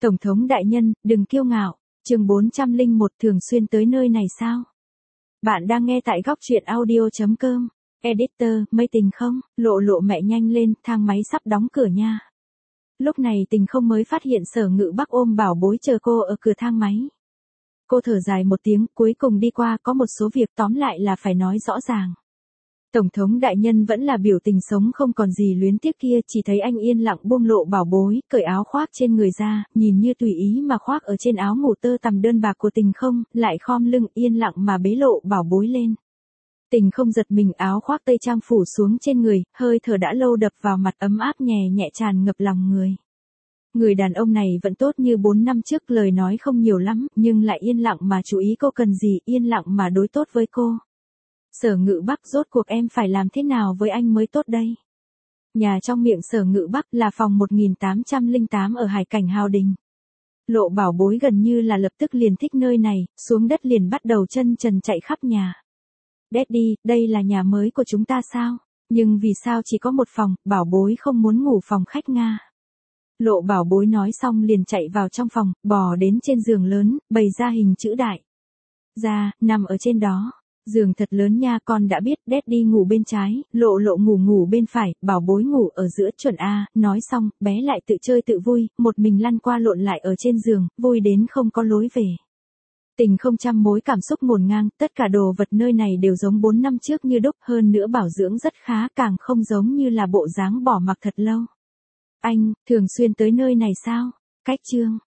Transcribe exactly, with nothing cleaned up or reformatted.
Tổng thống đại nhân, đừng kiêu ngạo. Chương bốn trăm lẻ một thường xuyên tới nơi này sao? Bạn đang nghe tại góc truyện audio chấm com. Editor, mây Tình không? Lộ lộ mẹ nhanh lên, thang máy sắp đóng cửa nha. Lúc này Tình không mới phát hiện Sở Ngự Bắc ôm bảo bối chờ cô ở cửa thang máy. Cô thở dài một tiếng, cuối cùng đi qua, có một số việc tóm lại là phải nói rõ ràng. Tổng thống đại nhân vẫn là biểu tình sống không còn gì luyến tiếc kia, chỉ thấy anh yên lặng buông lộ bảo bối, cởi áo khoác trên người ra, nhìn như tùy ý mà khoác ở trên áo ngủ tơ tằm đơn bạc của Tình không, lại khom lưng yên lặng mà bế lộ bảo bối lên. Tình không giật mình, áo khoác tây trang phủ xuống trên người, hơi thở đã lâu đập vào mặt ấm áp nhẹ nhẹ tràn ngập lòng người. Người đàn ông này vẫn tốt như bốn năm trước, lời nói không nhiều lắm, nhưng lại yên lặng mà chú ý cô cần gì, yên lặng mà đối tốt với cô. Sở Ngự Bắc, rốt cuộc em phải làm thế nào với anh mới tốt đây? Nhà trong miệng Sở Ngự Bắc là phòng một nghìn tám trăm lẻ tám ở Hải Cảnh Hào Đình. Lộ bảo bối gần như là lập tức liền thích nơi này, xuống đất liền bắt đầu chân trần chạy khắp nhà. Daddy, đây là nhà mới của chúng ta sao? Nhưng vì sao chỉ có một phòng, bảo bối không muốn ngủ phòng khách Nga. Lộ bảo bối nói xong liền chạy vào trong phòng, bò đến trên giường lớn, bày ra hình chữ đại. Ra, nằm ở trên đó. Giường thật lớn nha, con đã biết. Daddy ngủ bên trái, lộ lộ ngủ ngủ bên phải, bảo bối ngủ ở giữa, chuẩn A. Nói xong, bé lại tự chơi tự vui, một mình lăn qua lộn lại ở trên giường, vui đến không có lối về. Tình không trăm mối cảm xúc ngổn ngang, tất cả đồ vật nơi này đều giống bốn năm trước như đúc, hơn nữa bảo dưỡng rất khá, càng không giống như là bộ dáng bỏ mặc thật lâu. Anh, thường xuyên tới nơi này sao? Cách chương.